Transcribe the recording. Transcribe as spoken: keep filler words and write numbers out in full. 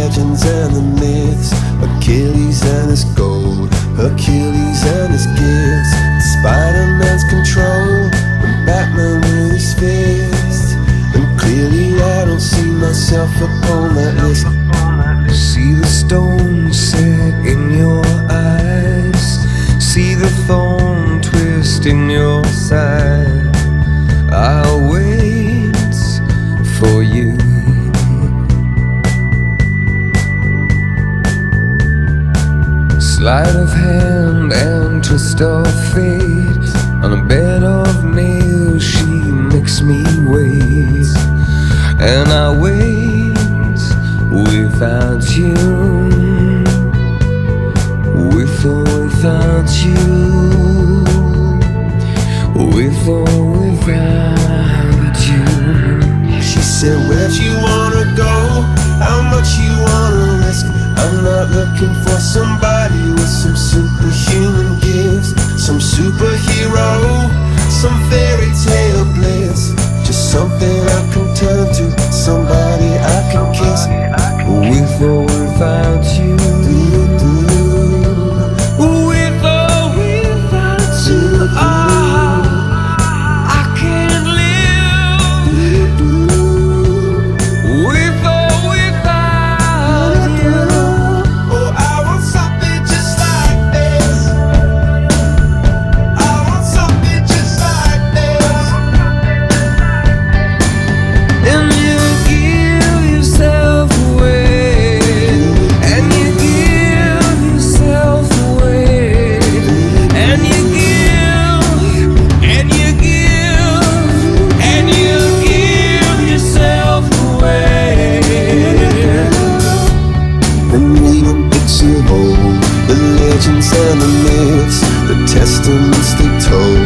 legends and the myths, Achilles and his gold, Hercules and his gifts, Spider-Man's control, and Batman with his fist. And clearly I don't see myself upon that list. See the stone set in your eyes, see the thorn twist in your side. I'll wait for you. Sleight of hand and twist of fate, on a bed of nails she makes me wait. And I wait without you, with or without you, with or without you. She said, where'd you wanna go? How much you wanna risk? I'm not looking for somebody with some superhuman gifts, some superhero, some fairy tale bliss. Just something I can turn to, somebody I can kiss, with or without you, with or without you. Oh, I can't live with or without you. Oh, I want something just like this. I want something just like this. And you give yourself away, and you give yourself away, and you give, and you give, and you give yourself away. And reading books of old, the legends and the myths, the testaments they told,